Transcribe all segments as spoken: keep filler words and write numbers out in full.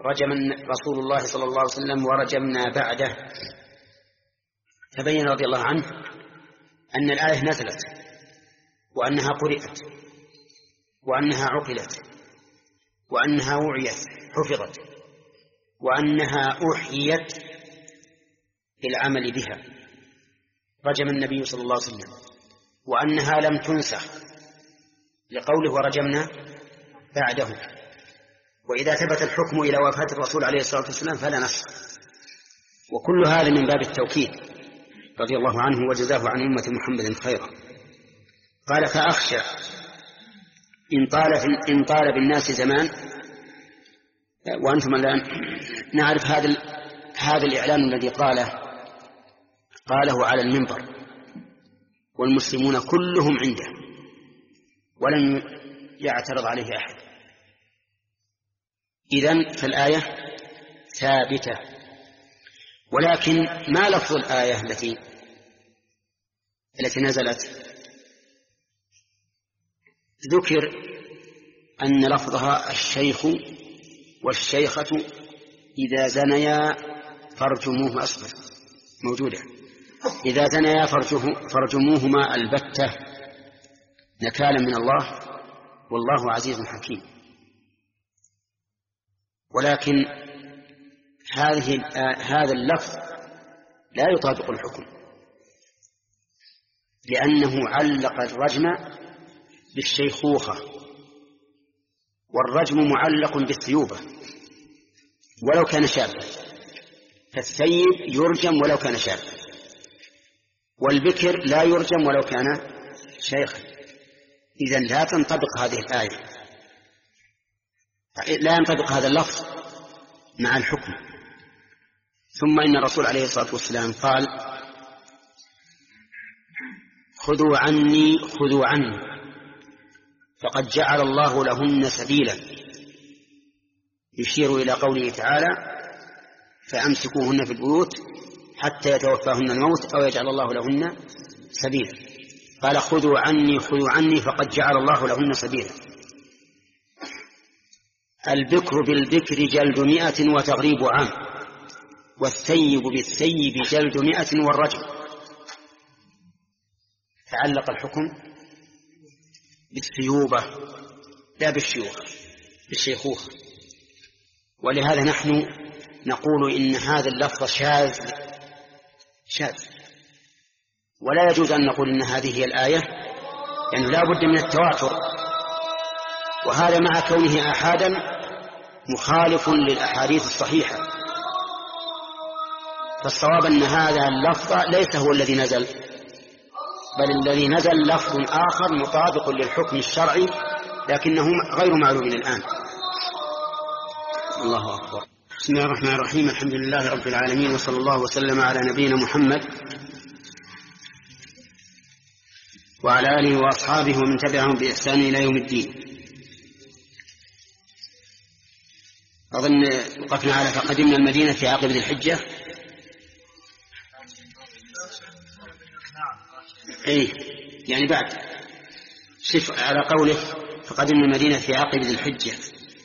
رجم رسول الله صلى الله عليه وسلم ورجمنا بعده، فبين رضي الله عنه أن الآية نزلت وأنها قرئت وأنها عقلت وأنها وعيت حفظت وأنها أحيت بالعمل بها، رجم النبي صلى الله عليه وسلم، وأنها لم تنسخ لقوله ورجمنا بعده. وإذا ثبت الحكم إلى وفاة الرسول عليه الصلاة والسلام فلا نسخ. وكل هذا من باب التوكيد رضي الله عنه وجزاه عن أمة محمد خيرا. قال فأخشى إن طال, إن طال بالناس زمان، وأنتم الآن نعرف هذا هذا الإعلان الذي قاله قاله على المنبر والمسلمون كلهم عنده ولم يعترض عليه أحد. إذن فالآية ثابتة، ولكن ما لفظ الآية التي التي نزلت؟ ذكر أن لفظها الشيخ والشيخة إذا زنيا فارجموه أصبر موجودة، إذا زنيا فارجموهما البتة نكالا من الله والله عزيز حكيم. ولكن هذه هذا اللفظ لا يطابق الحكم، لأنه علق الرجم بالشيخوخة، والرجم معلق بالثيوبة ولو كان شابا، فالثيب يرجم ولو كان شابا، والبكر لا يرجم ولو كان شيخا. إذن لا تنطبق هذه الآية، لا ينطبق هذا اللفظ مع الحكم. ثم إن الرسول عليه الصلاة والسلام قال خذوا عني خذوا عني فقد جعل الله لهن سبيلا، يشير إلى قوله تعالى فأمسكوهن في البيوت حتى يتوفاهن الموت أو يجعل الله لهن سبيلا. قال خذوا عني خذوا عني فقد جعل الله لهن سبيلا. البكر بالبكر جلد مئة وتغريب عام، والثيب بالثيب جلد مئة والرجم. تعلق الحكم بالثيوبة لا بالشيوخ بالشيخوخة. ولهذا نحن نقول إن هذا اللفظ شاذ شاذ ولا يجوز أن نقول إن هذه هي الآية، يعني لا بد من التواتر، وهذا مع كونه أحادا مخالف للأحاديث الصحيحة. فالصواب أن هذا اللفظ ليس هو الذي نزل، بل الذي نزل لفظ آخر مطابق للحكم الشرعي لكنه غير معلوم الآن. الله أكبر. بسم الله الرحمن الرحيم. الحمد لله رب العالمين، وصلى الله وسلم على نبينا محمد وعلى آله وأصحابه ومن تبعهم بإحسان إلى يوم الدين. أظن وقفنا على فقدمنا المدينة في عقب ذي الحجة. أي يعني بعد شف على قوله فقدمنا المدينة في عقب ذي الحجة.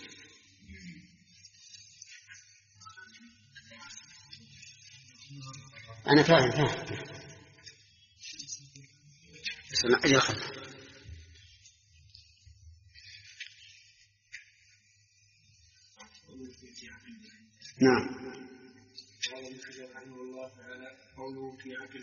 أنا فاهم فاهم بس أنا أجل خلنا. نعم. قوله في عقل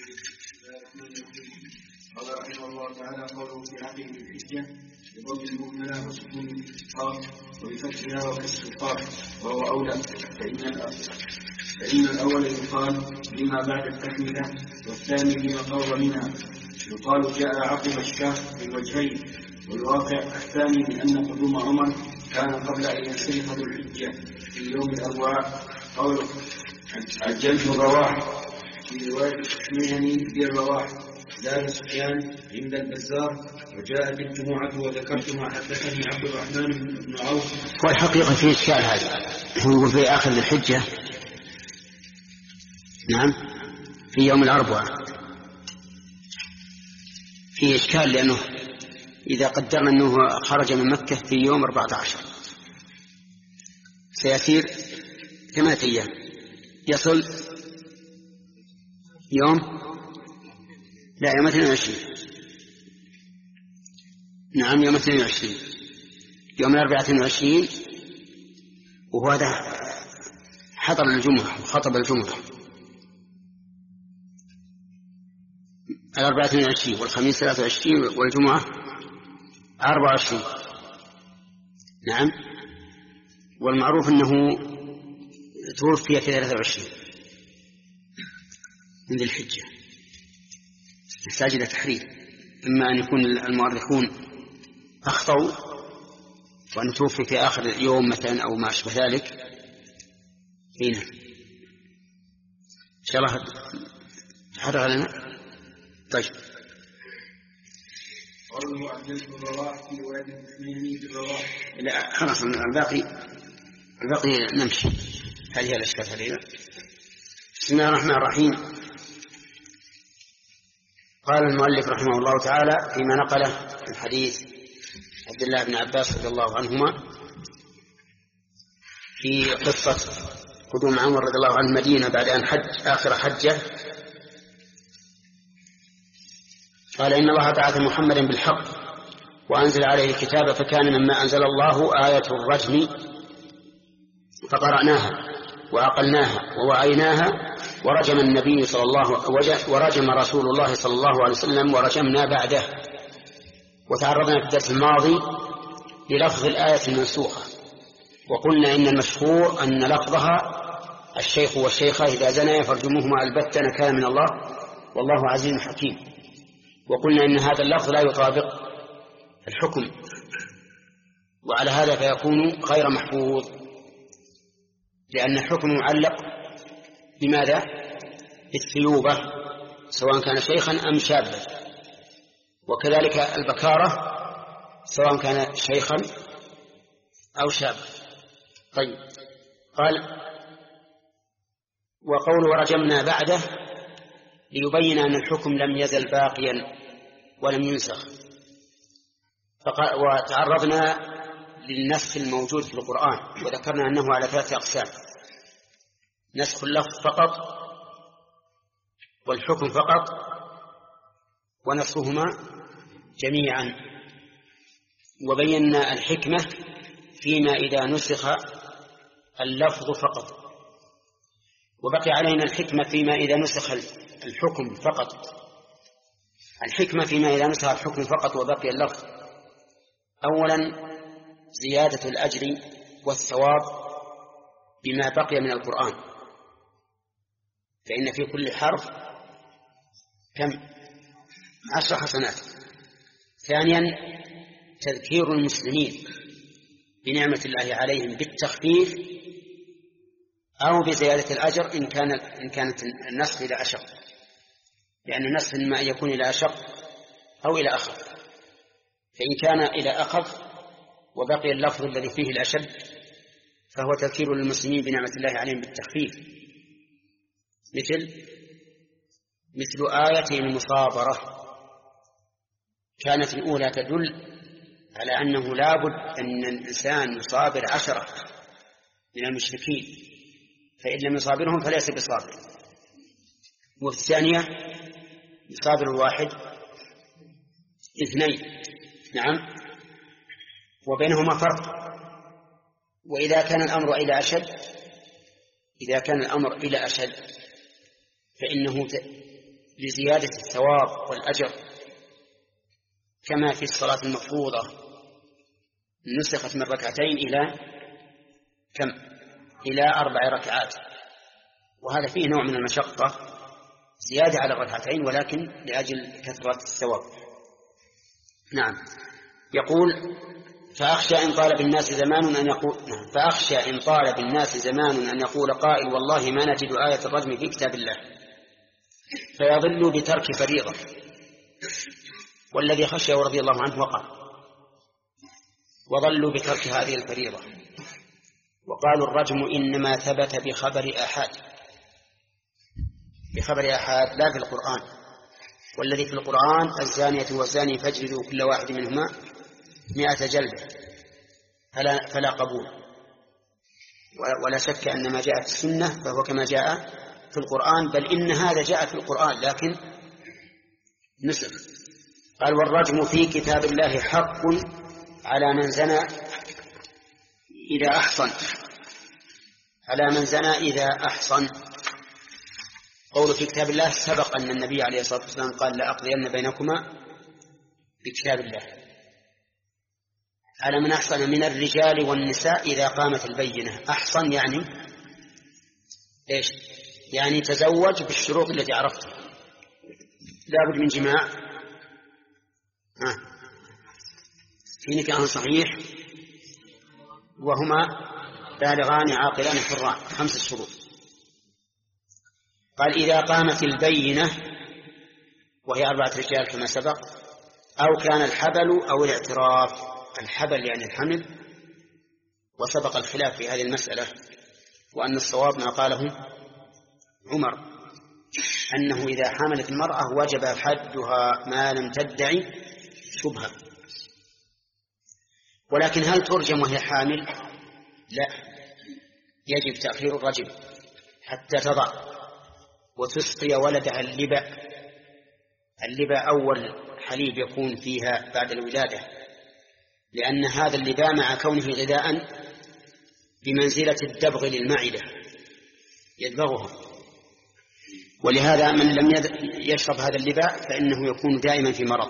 قال رحمه الله تعالى قوله في عقل الحجة بضم المهملة وسكون القاف وبفتحها وكسر القاف وهو أولى، فإن فإن الأول يقال لما بعد التكملة والثاني لما قرب منها. يقال جاء عقب الشهر بالوجهين، والواقع الثاني لأن قدوم عمر كان قبل أن ينسلخ ذو الحجة في يوم الأربعاء. قوله عجلت الرواح في رواية اسمعني بالرواح زاد سفيان عند البزار وجاءت الجمعة وذكرتها حدثني عبد الرحمن بن عوف. والحقيقة في إشكال هذا، هو في آخر الحجة نعم في يوم الأربعاء في إشكال، لأنه إذا قدرنا أنه خرج من مكة في يوم أربعة عشر سيسير ثمانية أيام يصل يوم لا يوم اثنين وعشرين. نعم يوم اثنين وعشرين، يوم الأربعاء اثنين وعشرين، وهو هذا حضر الجمعة وخطب الجمعة. الأربعاء اثنين وعشرين والخميس ثلاثة وعشرين والجمعة أربعة وعشرين. نعم. والمعروف أنه توفي في ثلاثة وعشرين من ذي الحجة. يحتاج إلى تحرير، إما أن يكون المؤرخون أخطأوا وأن توفي في آخر يوم مثلا أو ما أشبه ذلك. هنا إن شاء الله تحرر لنا. طيب. لا خلاص الباقي الباقي نمشي. هذه هي الأشكال هذه. بسم الله الرحمن الرحيم. قال المؤلف رحمه الله تعالى فيما نقله من حديث عبد الله بن عباس رضي الله عنهما في قصة قدوم عمر رضي الله عنه المدينة بعد أن حج آخر حجة، قال إن الله بعث محمدا بالحق وأنزل عليه الكتاب، فكان مما أنزل الله آية الرجم فقرأناها وعقلناها ووعيناها، ورجم النبي صلى الله ورجم رسول الله صلى الله عليه وسلم ورجمنا بعده. وتعرضنا في الدرس الماضي للفظ الآية المنسوخة، وقلنا إن المشهور أن لفظها الشيخ والشيخة إذا زنيا فارجموهما البتة نكالا من الله والله عزيز حكيم. وقلنا إن هذا اللفظ لا يطابق الحكم، وعلى هذا فيكون غير محفوظ، لأن الحكم معلق بماذا؟ بالثيوبة سواء كان شيخا أم شابا، وكذلك البكارة سواء كان شيخا أو شابا. طيب. قال وقول ورجمنا بعده ليبين أن الحكم لم يزل باقيا ولم ينسخ. وتعرضنا للنسخ الموجود في القرآن، وذكرنا أنه على ثلاثة أقسام: نسخ اللفظ فقط، والحكم فقط، ونسخهما جميعا. وبينا الحكمة فيما إذا نسخ اللفظ فقط، وبقي علينا الحكمة فيما إذا نسخ الحكم فقط. الحكمة فيما إذا نسخ الحكم فقط وبقي اللفظ: أولا زيادة الأجر والثواب بما بقي من القرآن، فإن في كل حرف كم؟ عشر حسنات. ثانيا تذكير المسلمين بنعمة الله عليهم بالتخفيف أو بزيادة الأجر إن كان إن كانت النسخ إلى أشق، لأن النسخ إما أن يكون إلى أشق أو إلى أخف، فإن كان إلى أخف وبقي اللفظ الذي فيه الأشد فهو تذكير للمسلمين بنعمة الله عليهم بالتخفيف، مثل مثل آية المصابرة. كانت الأولى تدل على أنه لابد أن الإنسان يصابر عشرة من المشركين، فإن لم يصابرهم فليس بصابر. وفي الثانية يصابر الواحد اثنين. نعم. وبينهما فرق. وإذا كان الأمر إلى أشد إذا كان الأمر إلى أشد فإنه لزيادة الثواب والأجر، كما في الصلاة المفروضة نسخت من ركعتين إلى كم؟ إلى أربع ركعات، وهذا فيه نوع من المشقة، زيادة على الركعتين ولكن لأجل كثرة الثواب. نعم. يقول فأخشى إن طال بالناس زمان أن يقول نعم. فأخشى إن طال بالناس زمان أن يقول قائل والله ما نجد آية الرجم في كتاب الله، فيضل بترك فريضة، والذي خشيه رضي الله عنه وقع، وضلوا بترك هذه الفريضة، وقالوا الرجم إنما ثبت بخبر أحد بخبر أحد لا في القرآن، والذي في القرآن الزانية والزاني فاجلدوا كل واحد منهما مئة جلدة، فلا, فلا قبول. ولا شك أن ما جاء في السنة فهو كما جاء في القرآن، بل إن هذا جاء في القرآن لكن نسخ. قال والرجم في كتاب الله حق على من زنى إذا أحصن، على من زنى إذا أحصن. قول في كتاب الله سبق أن النبي عليه الصلاة والسلام قال لأقضين بينكما بكتاب الله. على من أحصن من الرجال والنساء إذا قامت البينة. أحصن يعني إيش؟ يعني تزوج بالشروط التي عرفتها، لابد من جماع، آه. في نكاح صحيح، وهما بالغان عاقلان حران، خمس شروط. قال إذا قامت البينة وهي أربعة رجال كما سبق، أو كان الحبل أو الاعتراف. الحبل يعني الحمل، وسبق الخلاف في هذه المسألة، وأن الصواب ما قاله عمر أنه إذا حملت المرأة وجب حدها ما لم تدعي شبهة. ولكن هل ترجم وهي حامل؟ لا، يجب تأخير الرجم حتى تضع وتسقي ولدها اللبا. اللبا أول حليب يكون فيها بعد الولادة، لأن هذا اللبا مع كونه غذاء بمنزلة الدبغ للمعدة يدبغها، ولهذا من لم يشرب هذا اللبا فإنه يكون دائما في مرض.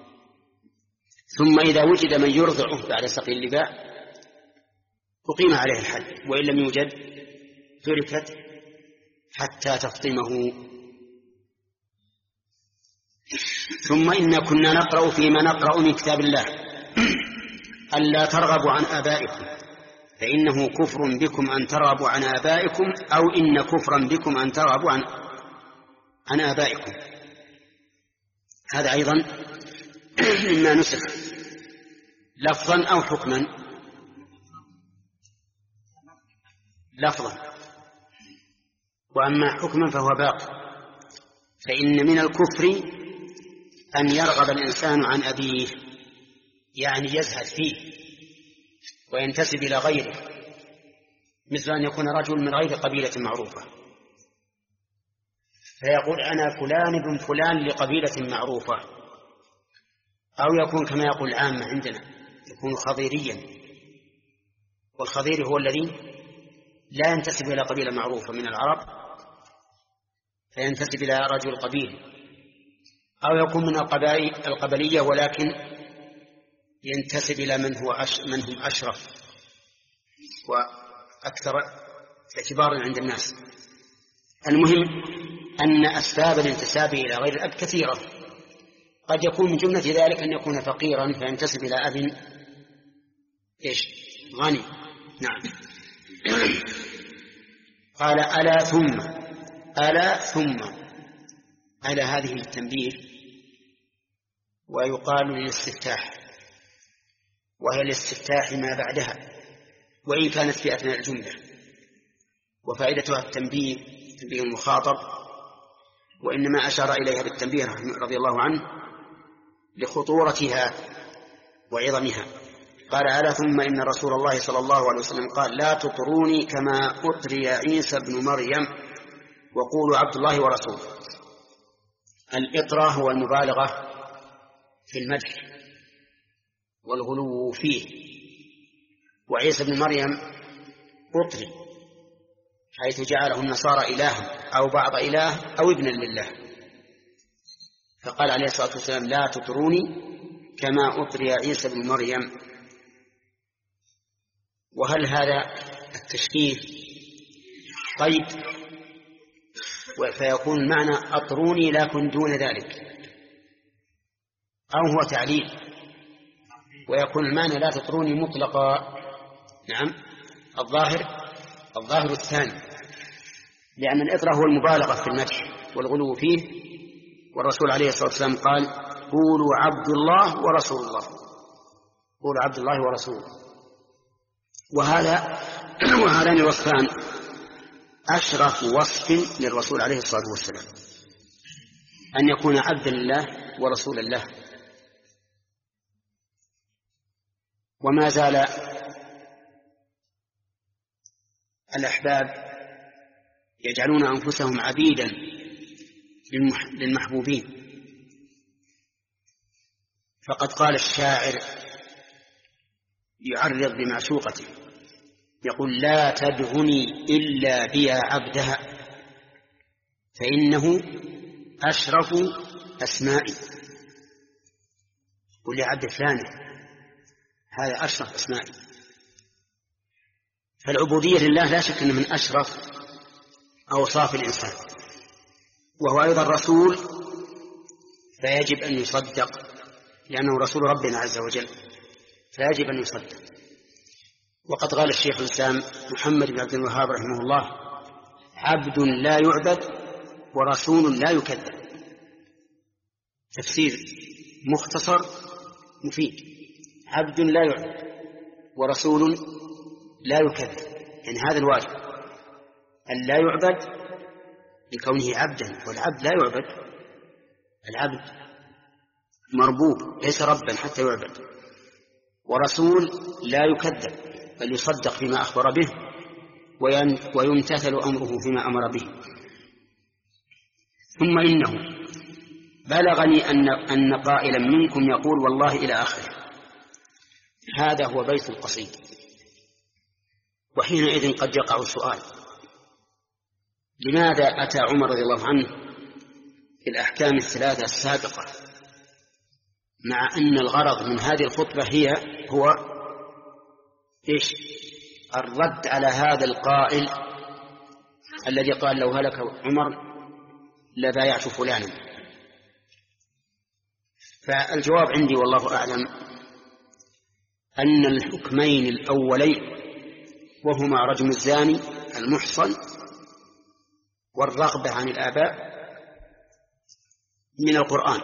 ثم إذا وجد من يرضعه بعد سقي اللبا أقيم عليه الحد، وإن لم يوجد تركت حتى تفطمه. ثم إن كنا نقرأ فيما نقرأ من كتاب الله ألا ترغبوا عن آبائكم فإنه كفر بكم أن ترغبوا عن آبائكم، أو إن كفرا بكم أن ترغبوا عن عن آبائكم. هذا أيضا مما نسخ لفظا أو حكما. لفظا، وأما حكما فهو باق. فإن من الكفر أن يرغب الإنسان عن أبيه، يعني يزهد فيه وينتسب إلى غيره، مثل أن يكون رجل من غير قبيلة معروفة فيقول أنا فلان ابن فلان لقبيلة معروفة، أو يكون كما يقول العامة عندنا يكون خضيريا، والخضير هو الذي لا ينتسب إلى قبيلة معروفة من العرب فينتسب إلى رجل قبيل، أو يكون من القبلية ولكن ينتسب إلى من هو أش... من هم أشرف وأكثر اعتبارا عند الناس. المهم أن أسباب الانتساب إلى غير الأب كثيرة، قد يكون من جملة ذلك أن يكون فقيرا فينتسب إلى أب إيش غني. نعم. قال ألا ثم ألا ثم على هذه التنبيه، ويقال للاستفتاح، وهي الاستفتاح ما بعدها وإن كانت في أثناء الجملة، وفائدتها التنبيه تنبيه المخاطب، وإنما أشار إليها بالتنبيه رضي الله عنه لخطورتها وعظمها. قال ألا ثم إن رسول الله صلى الله عليه وسلم قال لا تطروني كما أطري عيسى بن مريم وقولوا عبد الله ورسوله. الإطراء هو المبالغة في المدح والغلو فيه، وعيسى بن مريم أطري حيث جعله النصارى إلها أو بعض إله أو ابنا لله، فقال عليه الصلاة والسلام لا تطروني كما أطري عيسى بن مريم. وهل هذا التشبيه قيد فيكون المعنى أطروني لكن دون ذلك، أو هو تعليل ويكون المعنى لا تطروني مطلقا؟ نعم، الظاهر الظاهر الثاني، لأن الإطراء هو المبالغة في المدح والغلو فيه، والرسول عليه الصلاة والسلام قال قولوا عبد الله ورسول الله، قولوا عبد الله ورسوله. وهذا وهذان الوصفان أشرف وصف للرسول عليه الصلاة والسلام، أن يكون عبد الله ورسول الله. وما زال الأحباب يجعلون أنفسهم عبيدا للمحبوبين. فقد قال الشاعر يعرض بمعشوقته يقول: لا تدعني إلا بيا عبدها فإنه أشرف أسمائي. قل يا عبد فلان هذا أشرف أسمائي. فالعبودية لله لا شك أن من أشرف أوصاف الإنسان، وهو أيضا رسول فيجب أن يصدق لأنه رسول ربنا عز وجل، فيجب أن يصدق. وقد قال الشيخ الإسلام محمد بن عبد الوهاب رحمه الله: عبد لا يعبد ورسول لا يكذب. تفسير مختصر مفيد: عبد لا يعبد ورسول لا يكذب، يعني هذا الواجب أن لا يعبد لكونه عبدا، والعبد لا يعبد، العبد مربوب ليس ربا حتى يعبد. ورسول لا يكذب بل يصدق فيما أخبر به ويمتثل أمره فيما أمر به. ثم إنه بلغني أن, أن قائلا منكم يقول والله إلى آخره. هذا هو بيت القصيد. وحينئذ قد يقع السؤال: لماذا أتى عمر رضي الله عنه في الأحكام الثلاثة السابقة مع أن الغرض من هذه الخطبة هي هو إيش؟ الرد على هذا القائل الذي قال لو هلك عمر لبايعت فلانا. فالجواب عندي والله أعلم أن الحكمين الأولين وهما رجم الزاني المحصن والرغبة عن الآباء من القرآن،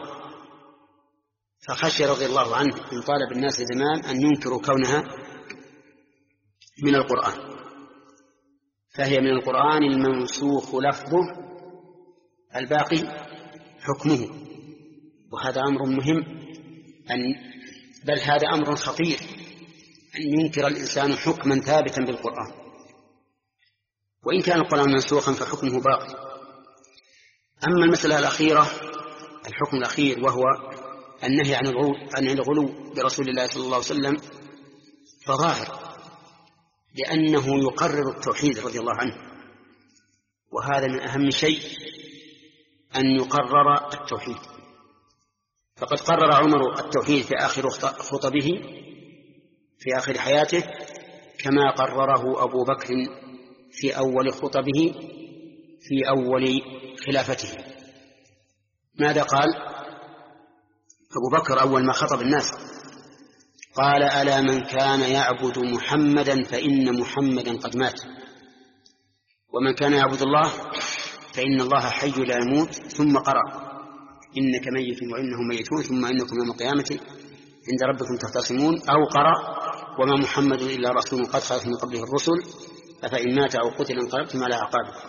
فخشي رضي الله عنه إن طالب الناس زمان أن ينكروا كونها من القرآن، فهي من القرآن المنسوخ لفظه الباقي حكمه. وهذا أمر مهم، أن بل هذا أمر خطير أن ينكر الإنسان حكما ثابتا بالقرآن، وإن كان القرآن منسوخا فحكمه باقي. أما المسألة الأخيرة، الحكم الأخير وهو النهي عن الغلو, عن الغلو برسول الله صلى الله عليه وسلم، فظاهر لأنه يقرر التوحيد رضي الله عنه، وهذا من أهم شيء أن يقرر التوحيد. فقد قرر عمر التوحيد في آخر خطبه في آخر حياته، كما قرره أبو بكر في أول خطبه في أول خلافته. ماذا قال أبو بكر أول ما خطب الناس؟ قال: ألا من كان يعبد محمدا فإن محمدا قد مات، ومن كان يعبد الله فإن الله حي لا يموت. ثم قرأ: إنك ميت وإنهم ميتون ثم إنكم يوم القيامة عند ربكم تختصمون. أو قرأ: وما محمد إلا رسول قد خلت من قبله الرسل أفإن مات أو قتل انقلبتم على أعقابكم.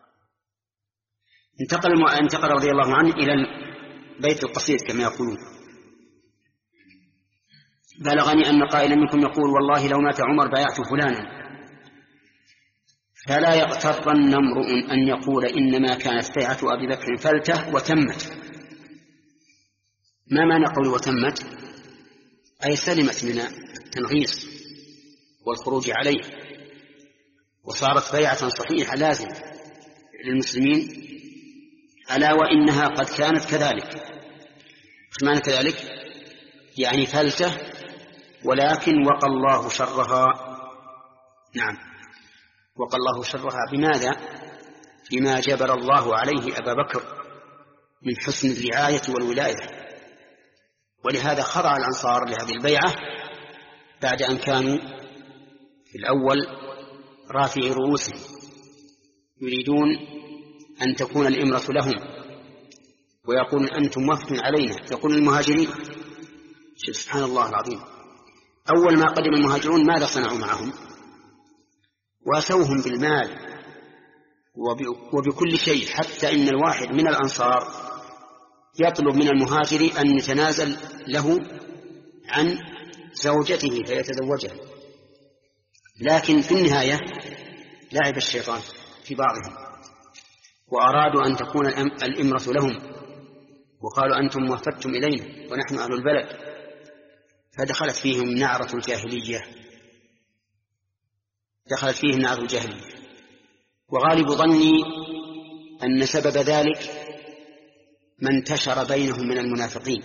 انتقل انتقل رضي الله عنه إلى بيت القصيد كما يقولون: بلغني أن قائلا منكم يقول والله لو مات عمر بايعت فلانا، فلا يغترن امرؤ أن يقول إنما كانت بيعة أبي بكر فلته وتمت. ما معنى قول وتمت؟ أي سلمت من التنغيص والخروج عليه، وصارت بيعة صحيحة لازمة للمسلمين، ألا وإنها قد كانت كذلك. إيش معنى كذلك؟ يعني فلته ولكن وقى الله شرها. نعم، وقى الله شرها. بماذا؟ بما جبر الله عليه أبا بكر من حسن الرعاية والولاية. ولهذا خضع الأنصار لهذه البيعة بعد أن كانوا في الأول رافعي رؤوسهم يريدون أن تكون الإمرة لهم، ويقول أنتم وفد علينا. يقول المهاجرين، سبحان الله العظيم، أول ما قدم المهاجرون ماذا صنعوا معهم؟ واسوهم بالمال وبكل شيء، حتى إن الواحد من الأنصار يطلب من المهاجر أن يتنازل له عن زوجته فيتزوجها. لكن في النهاية لعب الشيطان في بعضهم، وأرادوا أن تكون الإمرة لهم، وقالوا أنتم وفدتم إلينا ونحن أهل البلد، فدخلت فيهم نعرة الجاهلية دخلت فيهم نعرة الجاهلية وغالب ظني أن سبب ذلك ما انتشر بينهم من المنافقين،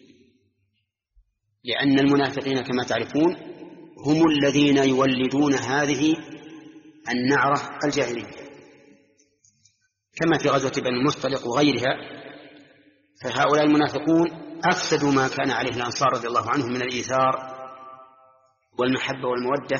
لأن المنافقين كما تعرفون هم الذين يولدون هذه النعرة الجاهلية، كما في غزوة بني المصطلق وغيرها. فهؤلاء المنافقون أفسدوا ما كان عليه الأنصار رضي الله عنهم من الإيثار والمحبة والمودة،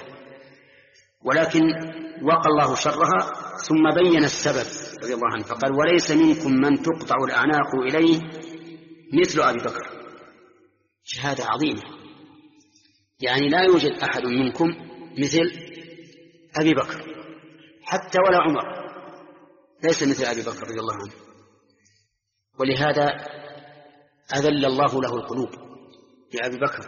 ولكن وقى الله شرها ثم بين السبب رضي الله عنه فقال: وليس منكم من تقطع الأعناق إليه مثل أبي بكر. شهادة عظيمة، يعني لا يوجد أحد منكم مثل أبي بكر، حتى ولا عمر ليس مثل أبي بكر رضي الله عنه. ولهذا أذل الله له القلوب لأبي بكر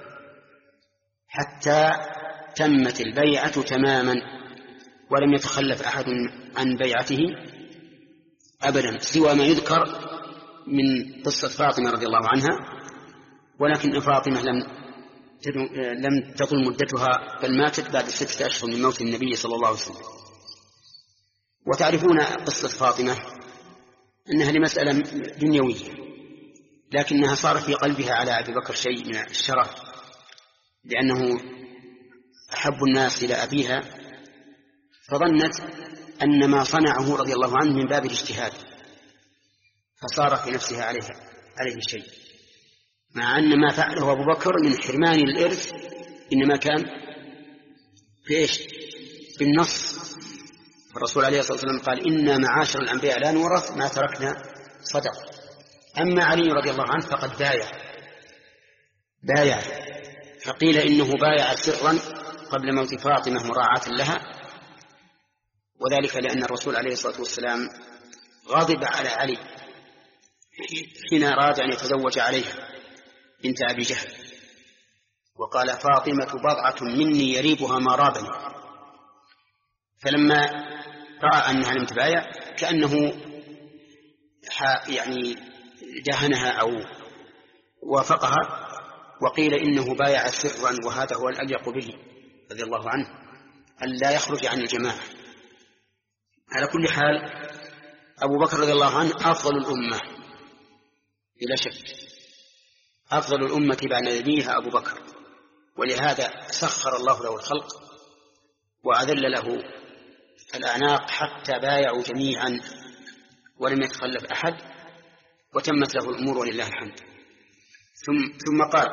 حتى تمت البيعة تماما، ولم يتخلف أحد عن بيعته أبدا سوى ما يذكر من قصة فاطمة رضي الله عنها، ولكن فاطمة لم لم تطل مدتها بل ماتت بعد ستة أشهر من موت النبي صلى الله عليه وسلم. وتعرفون قصة فاطمة أنها لمسألة دنيوية، لكنها صار في قلبها على أبي بكر شيء من الشرف، لأنه أحب الناس إلى أبيها، فظنت أن ما صنعه رضي الله عنه من باب الاجتهاد، فصار في نفسها عليه عليه شيء، مع أن ما فعله أبو بكر من حرمان الإرث إنما كان في إيش؟ بالنص. الرسول عليه الصلاة والسلام قال: إنا معاشر الأنبياء لا نورث ما تركنا صدق. أما علي رضي الله عنه فقد بايع بايع فقيل إنه بايع سرا قبل موت فاطمة مراعاة لها، وذلك لأن الرسول عليه الصلاة والسلام غضب على علي حين أراد أن يتزوج عليها بنت أبي جهل، وقال: فاطمة بضعة مني يريبها ما رابني. فلما رأى أنها لم تبايع كأنه يعني دهنها أو وافقها، وقيل إنه بايع سرا، وهذا هو الأليق به رضي الله عنه أن لا يخرج عن الجماعة. على كل حال أبو بكر رضي الله عنه أفضل الأمة بلا شك، أفضل الأمة بعد نبيها أبو بكر، ولهذا سخر الله له الخلق وأذل له الأعناق حتى بايعوا جميعا ولم يتخلف أحد، وتمت له الأمور ولله الحمد. ثم, ثم قال: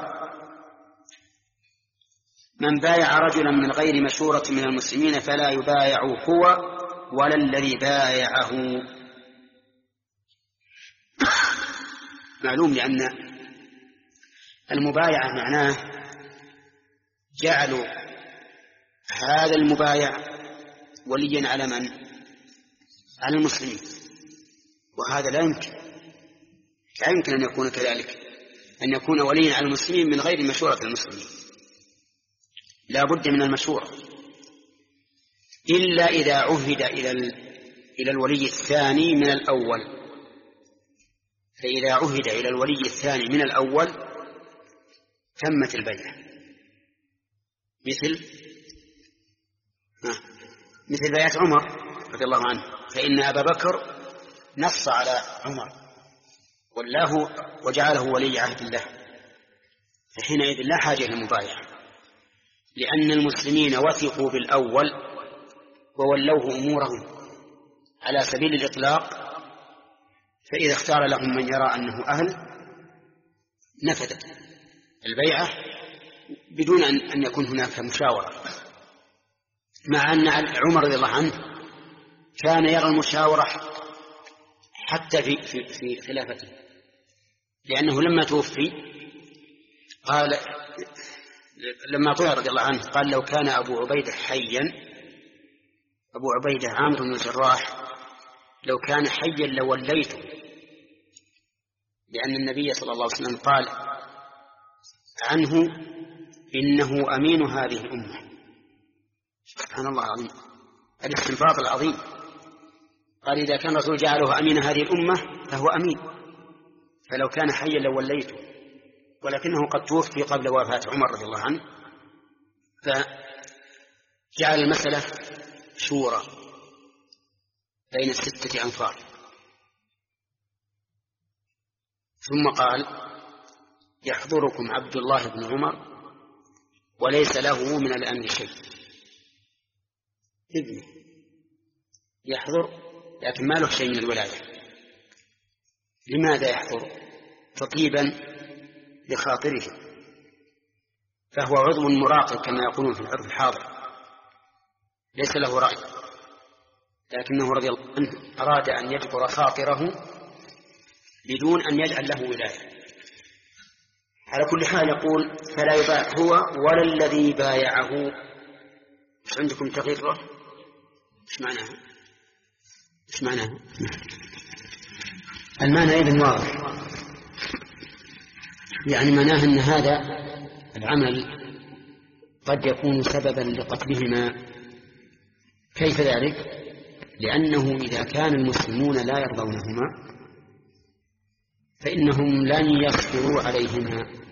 من بايع رجلا من غير مشورة من المسلمين فلا يبايع هو ولا الذي بايعه. معلوم لأن المبايعة معناه جعلوا هذا المبايع وليا على من؟ على المسلمين، وهذا لا يمكن لا يمكن أن يكون كذلك، أن يكون وليا على المسلمين من غير مشورة المسلمين، لا بد من المشورة، إلا إذا عهد إلى إلى الولي الثاني من الأول. فإذا عهد إلى الولي الثاني من الأول تمت البيعة، مثل مثل بيعة عمر رضي الله عنه، فإن أبا بكر نص على عمر والله وجعله ولي عهد الله، فحينئذ لا حاجة إلى المبايعة، لأن المسلمين وثقوا بالأول وولوه أمورهم على سبيل الإطلاق، فإذا اختار لهم من يرى أنه أهل نفذت البيعة بدون أن يكون هناك مشاورة، مع أن عمر رضي الله عنه كان يرى المشاورة حتى في, في, في خلافته، لأنه لما توفي قال لما طلع رضي الله عنه قال: لو كان أبو عبيدة حيا، أبو عبيدة عامر بن الجراح، لو كان حيا لوليته، لأن النبي صلى الله عليه وسلم قال عنه: إنه أمين هذه الأمة. سبحان الله العظيم، الاستنباط العظيم. قال إذا كان الرسول جعله أمين هذه الأمة فهو أمين، فلو كان حيا لوليته، ولكنه قد توفي قبل وفاة عمر رضي الله عنه، فجعل المسألة شورى بين الستة أنفار. ثم قال يحضركم عبد الله بن عمر وليس له من الأمر شيء. ابنه يحضر لكن ما له شيء من الولاية. لماذا يحضر؟ تطيبا لخاطره، فهو عضو مراقب كما يقولون في العرف الحاضر، ليس له رأي، لكنه رضي الله عنه أراد أن يجبر خاطره بدون أن يجعل له ولاية. على كل حال يقول فلا يبايع هو ولا الذي بايعه. مش عندكم تغيره؟ مش معناها؟ مش معناها؟ المعنى أيضا واضح، يعني معناه أن هذا العمل قد يكون سببا لقتلهما. كيف ذلك؟ لأنه إذا كان المسلمون لا يرضونهما فإنهم لن يصبروا عليهما.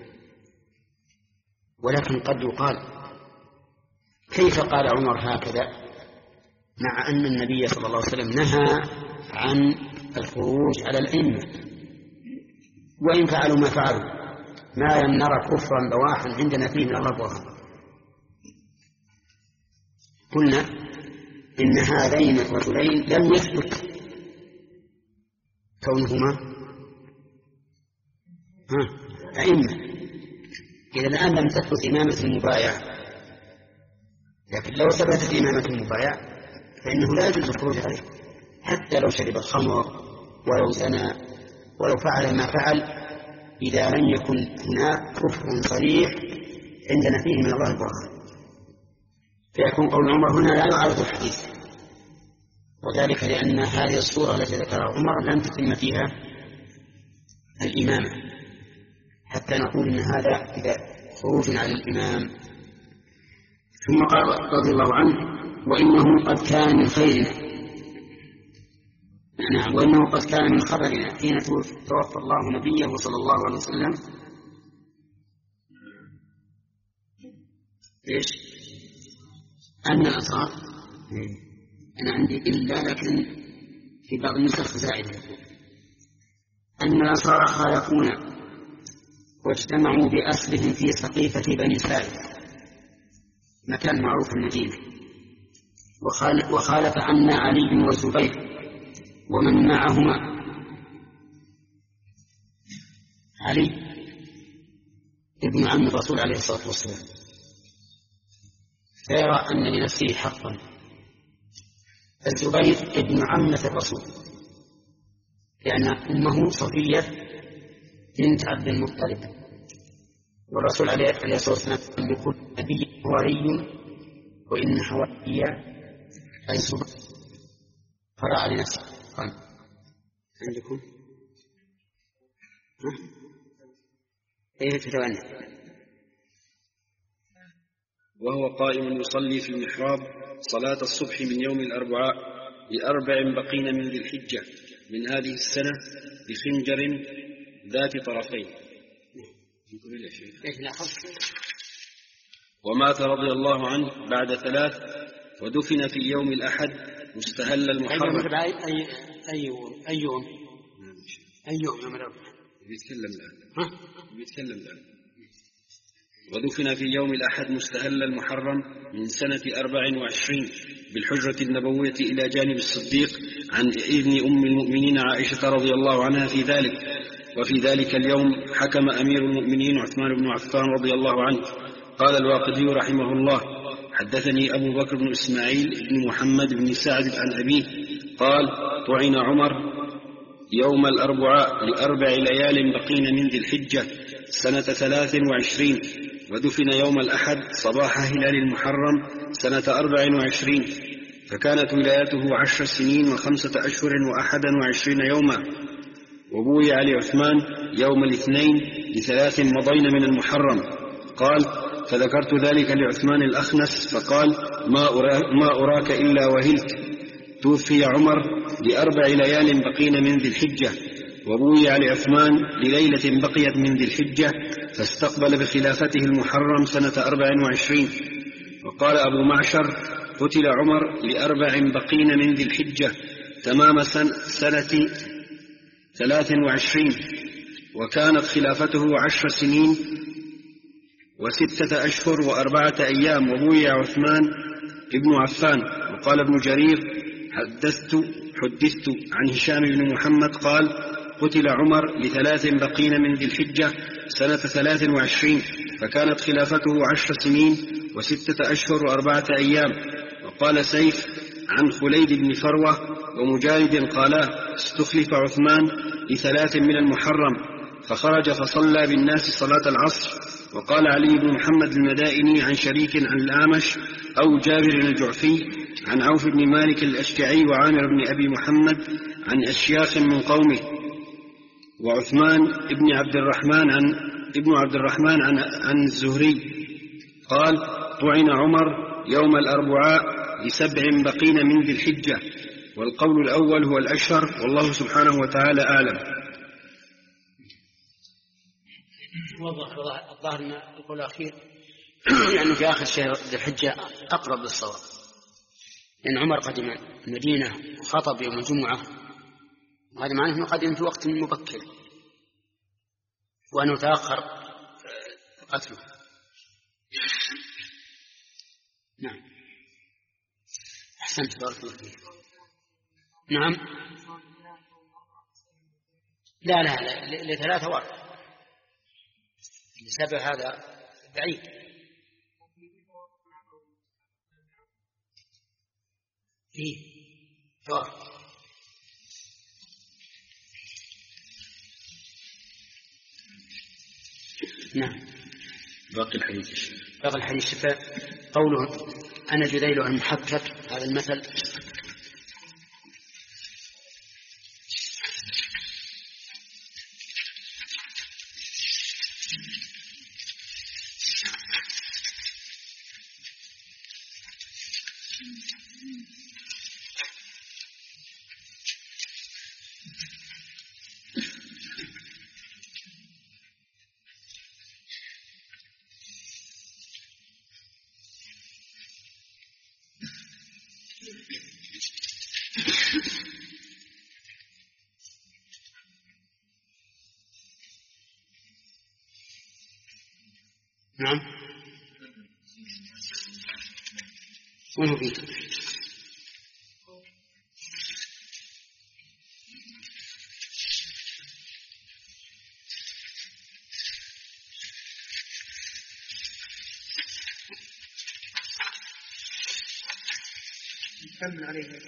ولكن قد يقال كيف قال عمر هكذا مع أن النبي صلى الله عليه وسلم نهى عن الخروج على الأئمة، وإن فعلوا ما فعلوا ما لم نرى كفرا بواحا عندنا فيه من الله برهان. قلنا إن هذين الرجلين لم يثبت كونهما أئمة، إذا الآن لم تثبت إمامة المبايع، لكن لو ثبتت إمامة المبايع فإنه لا يجوز الخروج عليه، حتى لو شرب الخمر ولو زنى ولو فعل ما فعل، إذا لم يكن هناك كفر صريح عندنا فيه من الله البرهان، فيكون قول عمر هنا لا يعارض الحديث. وذلك لأن هذه الصورة التي ذكرها عمر لم تتم فيها الإمامة، حتى نقول إن هذا إذا خروج على الإمام. ثم قال رضي الله عنه وإنه قد كان من خيرنا، نعم، وإنه قد كان من خبرنا حين توفى الله نبيه صلى الله عليه وسلم. إيش؟ أن الأنصار، أنا عندي إلا لكن في بعض النسخ زائدة، أن الأنصار خالفونا واجتمعوا بأسرهم في سقيفة بني سالم، مكان معروف في المدينة، وخالف عنا علي والزبير ومن معهما. علي ابن عم الرسول عليه الصلاة والسلام فيرى أن لنفسه حقا، الزبير ابن عمة الرسول لأن أمه صفية بنت عبد المطلب، والرسول عليه الصلاة والسلام يقول نبي حواري وإن حواري أي زبير، فرأى لنفسه. قال عندكم ايه تتوانى وهو قائم يصلي في المحراب صلاة الصبح من يوم الأربعاء لأربع بقين من ذي الحجة من هذه السنة بخنجر ذات طرفين. ومات رضي الله عنه بعد ثلاث، ودفن في يوم الأحد مستهل المحرم. أي أي أي أي يوم أي يوم يوم الأربعاء بيتكلم الآن بيتكلم الآن ودفن في يوم الأحد مستهل المحرم من سنة أربع وعشرين بالحجرة النبوية إلى جانب الصديق عن ابن أم المؤمنين عائشة رضي الله عنها في ذلك. وفي ذلك اليوم حكم أمير المؤمنين عثمان بن عفان رضي الله عنه. قال الواقدي رحمه الله حدثني أبو بكر بن إسماعيل بن محمد بن سعد عن أبيه قال طعن عمر يوم الأربعاء لأربع ليال بقين من ذي الحجة سنة ثلاث وعشرين، ودفن يوم الأحد صباح هلال المحرم سنة أربع وعشرين، فكانت ولايته عشر سنين وخمسة أشهر وأحدا وعشرين يوما. وبويع لعثمان يوم الاثنين لثلاث مضين من المحرم. قال فذكرت ذلك لعثمان الأخنس فقال ما, أرا ما أراك إلا وهلت. توفي عمر لأربع ليال بقين من ذي الحجة، وبويع لعثمان لليلة بقيت من ذي الحجة، فاستقبل بخلافته المحرم سنة أربع وعشرين. وقال أبو معشر قتل عمر لأربع بقين من ذي الحجة تمام سنة ثلاث وعشرين، وكانت خلافته عشر سنين وستة أشهر وأربعة أيام، وبويع عثمان ابن عفان. وقال ابن جرير حدثت, حدثت عن هشام بن محمد قال قتل عمر لثلاث بقين من ذي الحجة سنة ثلاث وعشرين، فكانت خلافته عشر سنين وستة أشهر وأربعة أيام. وقال سيف عن خليد بن فروة ومجاهد قالا استخلف عثمان لثلاث من المحرم، فخرج فصلى بالناس صلاة العصر. وقال علي بن محمد المدائني عن شريك عن الأعمش أو جابر الجعفي عن عوف بن مالك الأشجعي وعامر بن أبي محمد عن أشياخ من قومه. وعثمان ابن عبد الرحمن عن ابن عبد الرحمن عن, عن الزهري قال طعن عمر يوم الأربعاء لسبع بقين من ذي الحجة، والقول الأول هو الأشهر، والله سبحانه وتعالى أعلم. الظاهر أن القول الأخير يعني في آخر شهر ذي الحجة أقرب للصواب، لأن عمر قدم المدينة وخطب يوم الجمعة، وهذا معناه أنه قدم في وقت مبكر وأنه تأخر قتله. نعم أحسنت بارك الله فيك. نعم لا لا لا لثلاثة وارد، لسبب هذا بعيد. إيه وارد. نعم باقي الحديث باقي الحديث قوله أنا جذيل المحكك، هذا المثل نعم وين هو فيه؟ يكمل عليه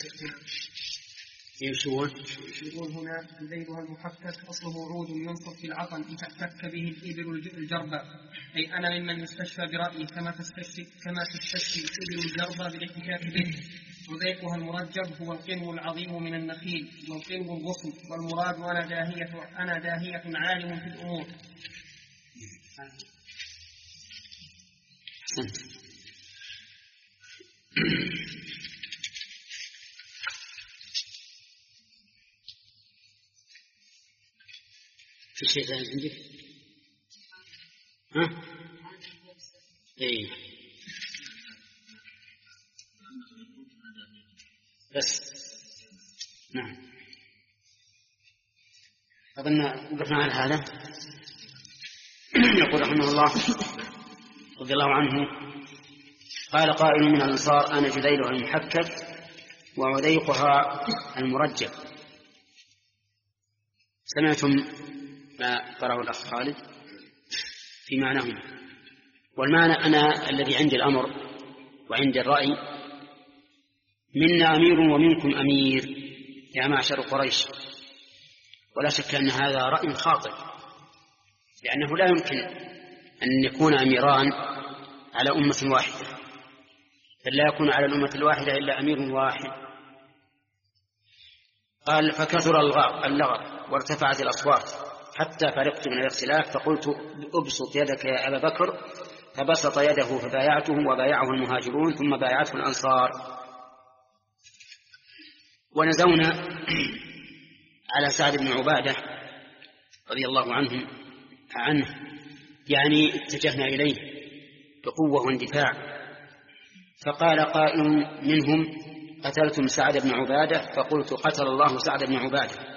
يمشون يقول هنا ذيلها المحكك أصله عود ينصب في العطن تحتك به الإبل الجربة، أي أنا ممن يستشفى برأيي كما تستشفي كما تستشفي الإبل الجربة بالاحتكاك به. وذيقها المرجب هو القنو العظيم من النخيل والقنو الغصن، والمراد أنا داهية أنا داهية عالم في الأمور. في شيء ثاني عندك؟ ها؟ إيه بس نعم أظن وقفنا على هذا. يقول رحمه الله رضي الله عنه قال قائل من الأنصار أنا جذيلها المحكك وعذيقها المرجب. سمعتم ما قرأه الأخ خالد في معناهما، والمعنى أنا الذي عندي الأمر وعندي الرأي، منا أمير ومنكم أمير يا معشر قريش. ولا شك أن هذا رأي خاطئ، لأنه لا يمكن أن يكون أميران على أمة واحدة، بل لا يكون على الأمة الواحدة إلا أمير واحد. قال فكثر اللغط وارتفعت الأصوات حتى فرقت من الاختلاف، فقلت أبسط يدك يا أبا بكر فبسط يده فبايعته وبايعه المهاجرون ثم بايعته الأنصار. ونزونا على سعد بن عبادة رضي الله عنه عنه يعني اتجهنا إليه بقوة واندفاع، فقال قائل منهم: قتلتم سعد بن عبادة؟ فقلت: قتل الله سعد بن عبادة.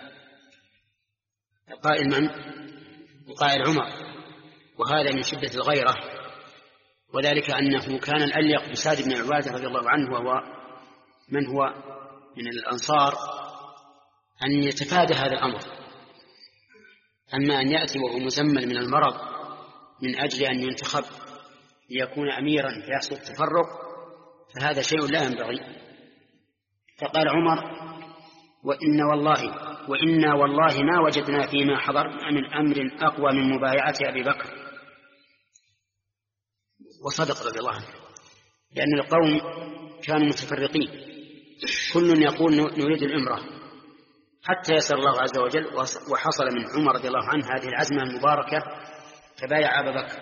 قائل من؟ قائل عمر، وهذا من شدة الغيرة، وذلك أنه كان الأليق بسعد بن عبادة رضي الله عنه وهو من هو من الأنصار أن يتفادى هذا الأمر. أما أن يأتي وهو مزمل من المرض من أجل أن ينتخب ليكون أميرا فيحصل التفرق فهذا شيء لا ينبغي. فقال عمر: وإن والله وإنا والله ما وجدنا فيما حضرنا من أمر أقوى من مبايعة أبي بكر. وصدق رضي الله عنه، لأن القوم كانوا متفرقين، كل يقول نريد الإمرة، حتى يسر الله عز وجل وحصل من عمر رضي الله عنه هذه العزمة المباركة فبايع أبا بكر.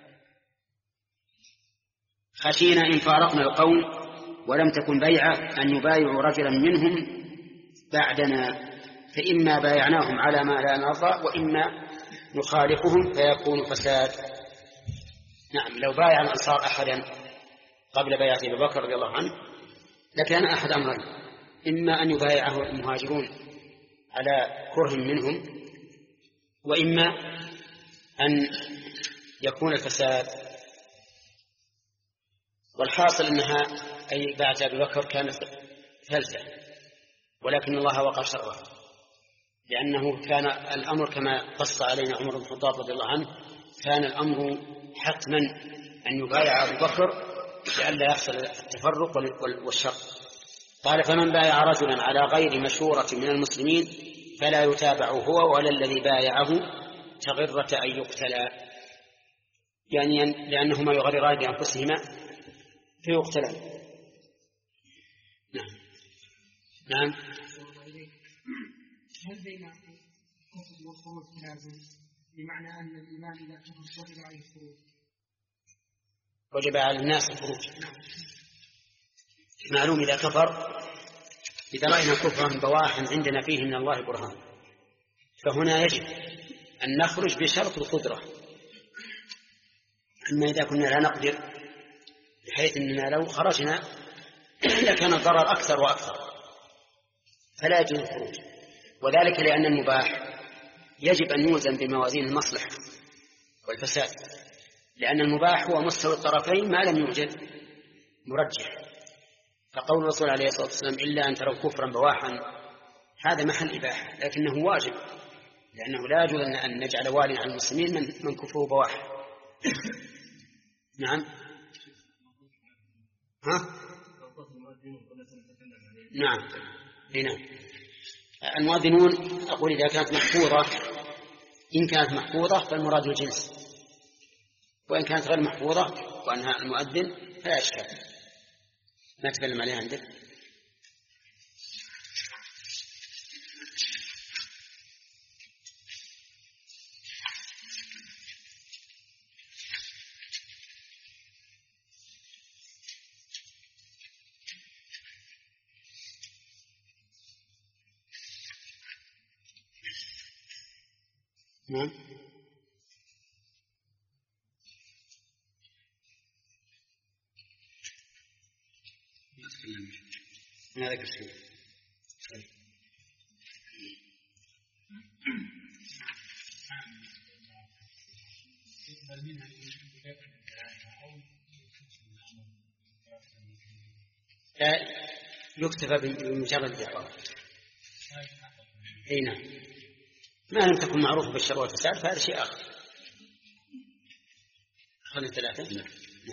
خشينا إن فارقنا القوم ولم تكن بيعة أن يبايعوا رجلا منهم بعدنا، فإما بايعناهم على ما لا نرضى وإما نخالفهم فيكون فساد. نعم، لو بايع الأنصار أحدا قبل بيعة أبي بكر رضي الله عنه لكان أحد أمرين: إما أن يبايعه المهاجرون على كره منهم، وإما أن يكون الفساد. والحاصل أنها أي بعد أبي بكر كانت ثالثة، ولكن الله وقع شره، لأنه كان الأمر كما قص علينا عمر بن الخطاب رضي الله عنه، كان الأمر حتما أن يبايع أبو بكر لئلا يحصل التفرق والشر. قال: فمن بايع رجلا على غير مشورة من المسلمين فلا يتابع هو ولا الذي بايعه تغرة أن يقتلا، يعني لأنهما يغرران بأنفسهما فيقتلان. نعم نعم. هل بين الكفر والخروج لازم، بمعنى أن الإيمان إذا كفر وجب عليه الخروج؟ وجب على الناس الخروج. معلوم إذا كفر، إذا رأينا كفرا بواحا عندنا فيه من الله برهان، فهنا يجب أن نخرج بشرط القدرة. أما إذا كنا لا نقدر بحيث أننا لو خرجنا لكان الضرر أكثر وأكثر فلا يجوز الخروج، وذلك لأن المباح يجب أن يوزن بموازين المصلحة والفساد، لأن المباح هو مستوى الطرفين ما لم يوجد مرجح. فقول الرسول عليه الصلاة والسلام: إلا أن تروا كفرا بواحا، هذا محل إباحة لكنه واجب، لأنه لا يجوز أن نجعل والي على المسلمين من, من كفره بواح. نعم. ها؟ نعم نعم. المؤذنون أقول إذا كانت محفوظة، إن كانت محفوظة فالمراد الجنس، وإن كانت غير محفوظة وأنها المؤذن فلا إشكال، ما تكلم عليها عندك. نعم. ما ذكر شيء. يكتفى بمجرد الإقرار. أي نعم. ما لم تكن معروفة بالشر والفساد فهذا شيء آخر. خلنا ثلاثة. نعم.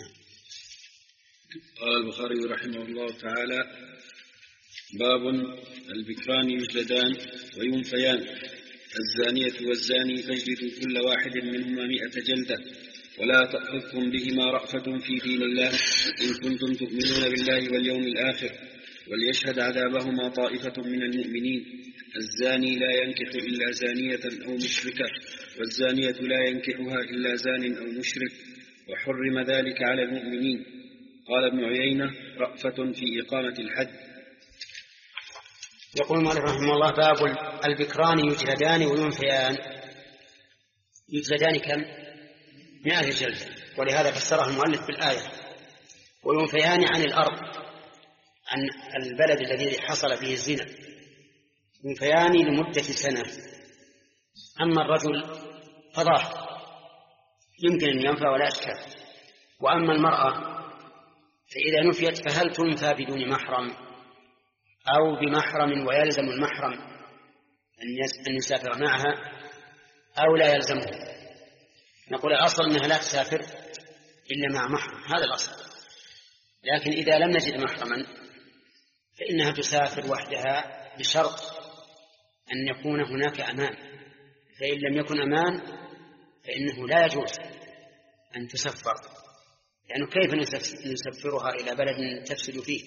قال البخاري رحمه الله تعالى: باب البكران يجلدان وينفيان، الزانية والزاني فاجلدوا كل واحد منهما مئة جلدة، ولا تأخذكم بهما رأفة في دين الله إن كنتم تؤمنون بالله واليوم الآخر، وليشهد عذابهما طائفة من المؤمنين. الزاني لا ينكح إلا زانية أو مشركة، والزانية لا ينكحها إلا زان أو مشرك، وحرم ذلك على المؤمنين. قال ابن عيينة: رأفة في إقامة الحد. يقول المؤلف رحمه الله: باب البكران يجلدان وينفيان. يجلدان كم؟ مئة جلدة، ولهذا فسره المؤلف بالآية. وينفيان عن الأرض، عن البلد الذي حصل فيه الزنا، ينفيان لمدة سنة. أما الرجل فضاح يمكن أن ينفى ولا أشكال. وأما المرأة فإذا نفيت فهل تنفى بدون محرم أو بمحرم ويلزم المحرم أن يسافر معها أو لا يلزمه؟ نقول الأصل أنها لا تسافر إلا مع محرم، هذا الأصل. لكن إذا لم نجد محرما فإنها تسافر وحدها بشرط أن يكون هناك أمان. فإن لم يكن أمان فإنه لا يجوز أن تسفر، يعني كيف نسفرها إلى بلد تفسد فيه؟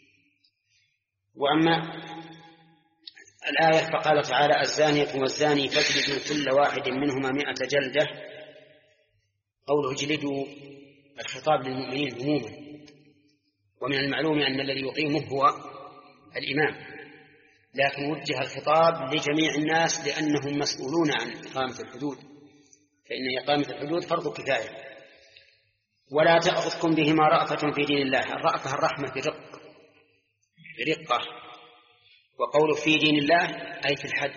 وأما الآية فقال تعالى: الزانية والزاني فاجلدوا كل واحد منهما مئة جلدة. قوله اجلدوا الخطاب للمؤمنين عموما، ومن المعلوم أن الذي يقيمه هو الإمام، لكن وجه الخطاب لجميع الناس لأنهم مسؤولون عن إقامة الحدود، فإن إقامة الحدود فرض كفاية. ولا تأخذكم بهما رأفة في دين الله. الرأفة الرحمة برق برقة. وقول في دين الله أي في الحد،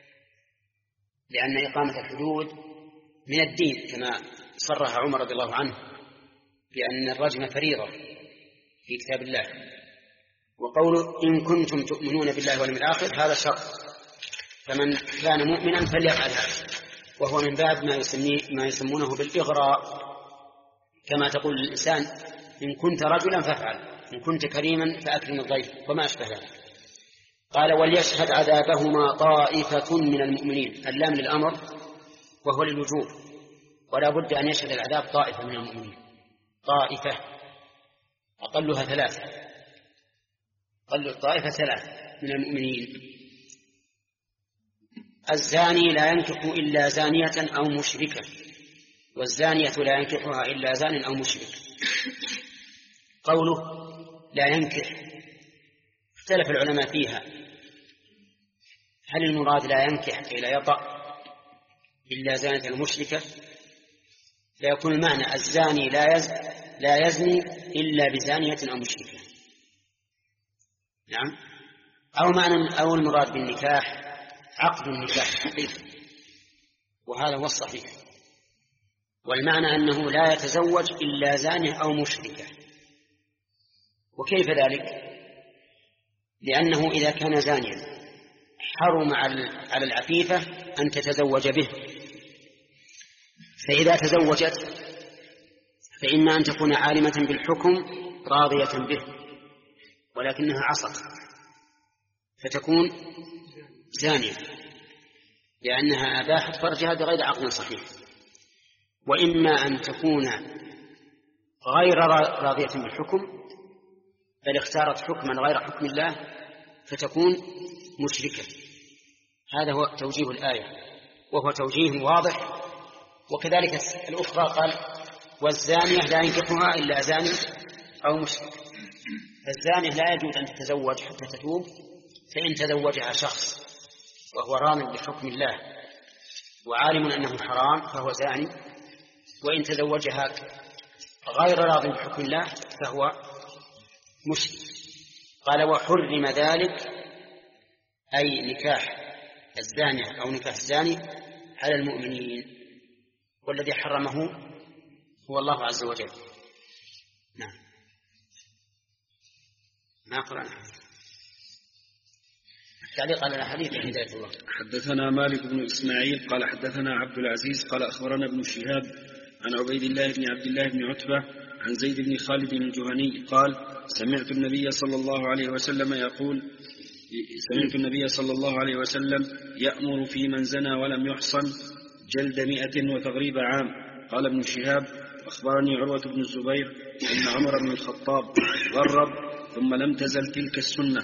لأن إقامة الحدود من الدين كما صرح عمر رضي الله عنه بأن الرجم فريضة في كتاب الله. وقول إن كنتم تؤمنون بالله واليوم الآخر هذا شرط، فمن كان مؤمنا فليفعل هذا، وهو من باب ما, ما يسمونه بالإغراء، كما تقول للإنسان إن كنت رجلا فافعل، إن كنت كريما فأكرم الضيف، وما أشبه ذلك. قال: وليشهد عذابهما طائفة من المؤمنين. اللام للأمر وهو للوجوب، ولا بد أن يشهد العذاب طائفة من المؤمنين. طائفة أقلها ثلاثة، أقل الطائفة ثلاثة من المؤمنين. الزاني لا ينكح إلا زانية أو مشركة، والزانية لا ينكحها إلا زان أو مشرك. قوله لا ينكح اختلف العلماء فيها، هل المراد لا ينكح أي لا يطأ إلا زانية المشركة، فيكون المعنى الزاني لا يز... لا يزني إلا بزانية أو مشركة. نعم. أو معنى أو المراد بالنكاح عقد النكاح حقيقي، وهذا هو الصحيح. والمعنى أنه لا يتزوج إلا زانية أو مشركة. وكيف ذلك؟ لأنه إذا كان زانيا حرم على العفيفة أن تتزوج به، فإذا تزوجت فإما أن تكون عالمة بالحكم راضية به ولكنها عصت فتكون زانية لأنها أباحت فرجها بغير عقل صحيح، وإما أن تكون غير راضية بالحكم بل اختارت حكما غير حكم الله فتكون مشركة. هذا هو توجيه الآية، وهو توجيه واضح. وكذلك الأخرى قال والزانية لا ينكحها إلا زاني أو مشرك. فالزانية لا يجوز أن تتزوج حتى تتوب، فإن تزوجها شخص وهو راض بحكم الله وعالم أنه حرام فهو زاني، وإن تزوجها غير راض بحكم الله فهو مشرك. قال وحرم ذلك أي نكاح الزانية أو نكاح الزاني على المؤمنين، والذي حرمه هو الله عز وجل. نعم. ما قرأنا التعليق على الحديث هداية الله. حدثنا مالك بن إسماعيل قال حدثنا عبد العزيز قال أخبرنا ابن شهاب عن عبيد الله بن عبد الله بن عتبة عن زيد بن خالد الجهني قال سمعت النبي صلى الله عليه وسلم يقول سمعت النبي صلى الله عليه وسلم يأمر في من زنى ولم يحصن جلد مئة وتغريب عام. قال ابن شهاب أخبرني عروة بن الزبير أن عمر بن الخطاب غرب ثم لم تزل تلك السنة.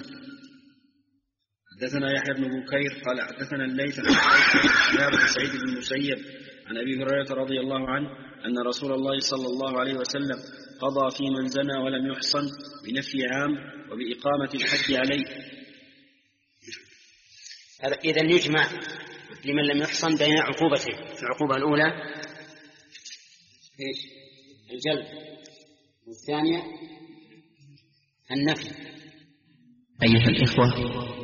حدثنا يحيى بن بكير قال حدثنا الليث عن شهاب بن سعيد بن المسيب عن أبي هريرة رضي الله عنه أن رسول الله صلى الله عليه وسلم قضى في من زنى ولم يحصن بنفي عام وبإقامة الحد عليه. إذن يجمع لمن لم يحصن بين عقوبتين. العقوبة الأولى إيش؟ الجلد، والثانية النفي. أيها الإخوة،